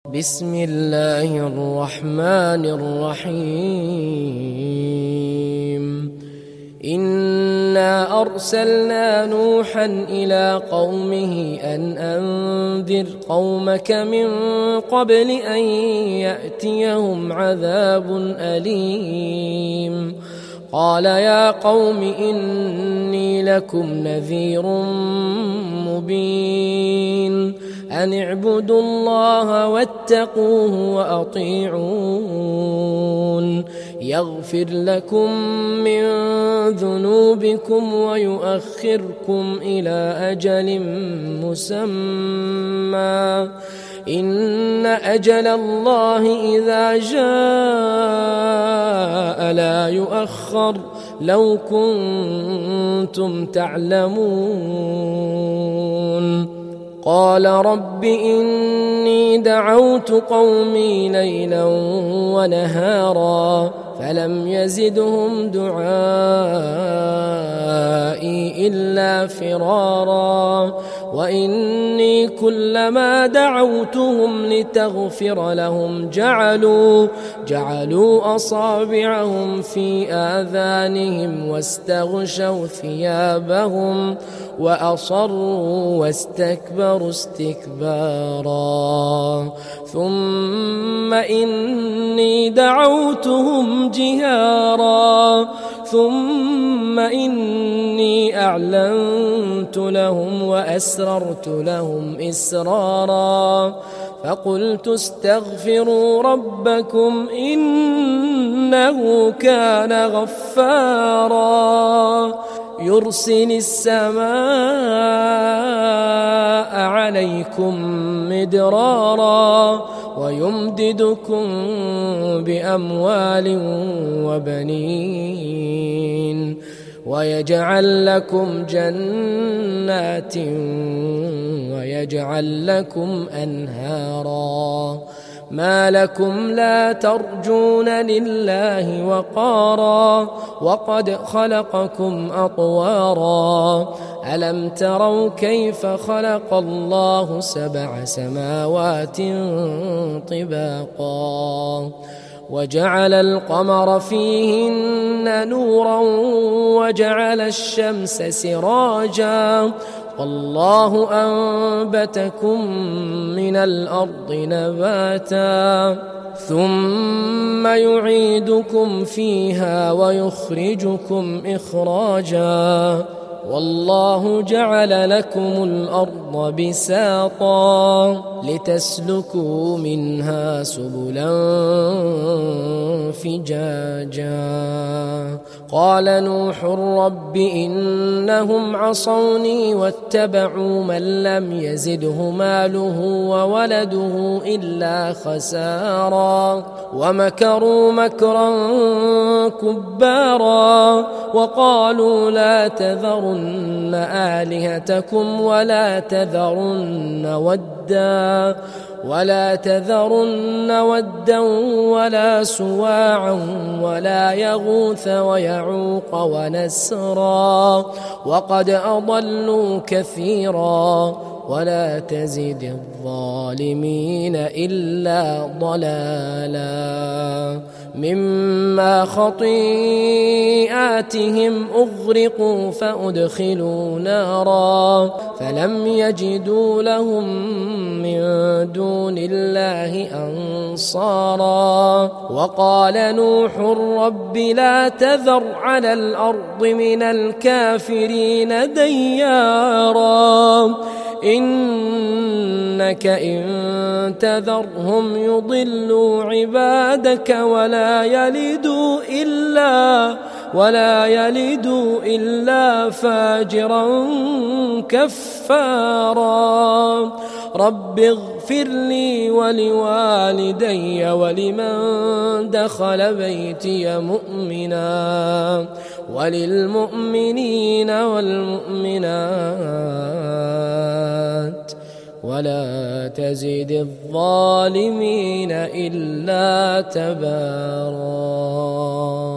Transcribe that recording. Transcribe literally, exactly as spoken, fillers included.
بسم الله الرحمن الرحيم إنا أرسلنا نوحا إلى قومه أن أنذر قومك من قبل أن يأتيهم عذاب أليم قال يا قوم إني لكم نذير مبين أن اعبدوا الله واتقوه وأطيعون يغفر لكم من ذنوبكم ويؤخركم إلى أجل مسمى إن أجل الله إذا جاء لا يؤخر لو كنتم تعلمون قال رب إني دعوت قومي ليلا ونهارا فلم يزدهم دعائي إلا فرارا وإني كلما دعوتهم لتغفر لهم جعلوا جعلوا أصابعهم في آذانهم واستغشوا ثيابهم وأصروا واستكبروا استكبارا ثم إني دعوتهم جهارا ثم إني أعلنت لهم وأسررت لهم إسرارا فقلت استغفروا ربكم إنه كان غفارا يرسل السماء عليكم مدرارا ويمددكم بأموال وبنين ويجعل لكم جنات ويجعل لكم أنهارا ما لكم لا ترجون لله وقارا وقد خلقكم أطوارا ألم تروا كيف خلق الله سبع سماوات طباقا وجعل القمر فيهن نورا وجعل الشمس سراجا والله أنبتكم من الأرض نباتا ثم يعيدكم فيها ويخرجكم إخراجا والله جعل لكم الأرض بساطا لتسلكوا منها سبلا فجاجا قال نوح رب إنهم عصوني واتبعوا من لم يزده ماله وولده إلا خسارا ومكروا مكرا كبارا وقالوا لا تذرن آلهتكم ولا تذرن ودا ولا تذرن ودا ولا سواعا ولا يغوث ويعوق ونسرا وقد أضلوا كثيرا ولا تزد الظالمين إلا ضلالا مما خطيئاتهم أغرقوا فأدخلوا نارا فلم يجدوا لهم من دون الله أنصارا وقال نوح رب لا تذر على الأرض من الكافرين ديارا إنك إن تذرهم يضلوا عبادك ولا يلدوا إلا ولا يلدوا إلا فاجرا كفارا رب اغفر لي ولوالدي ولمن دخل بيتي مؤمنا وللمؤمنين والمؤمنات ولا تزد الظالمين إلا تبارا.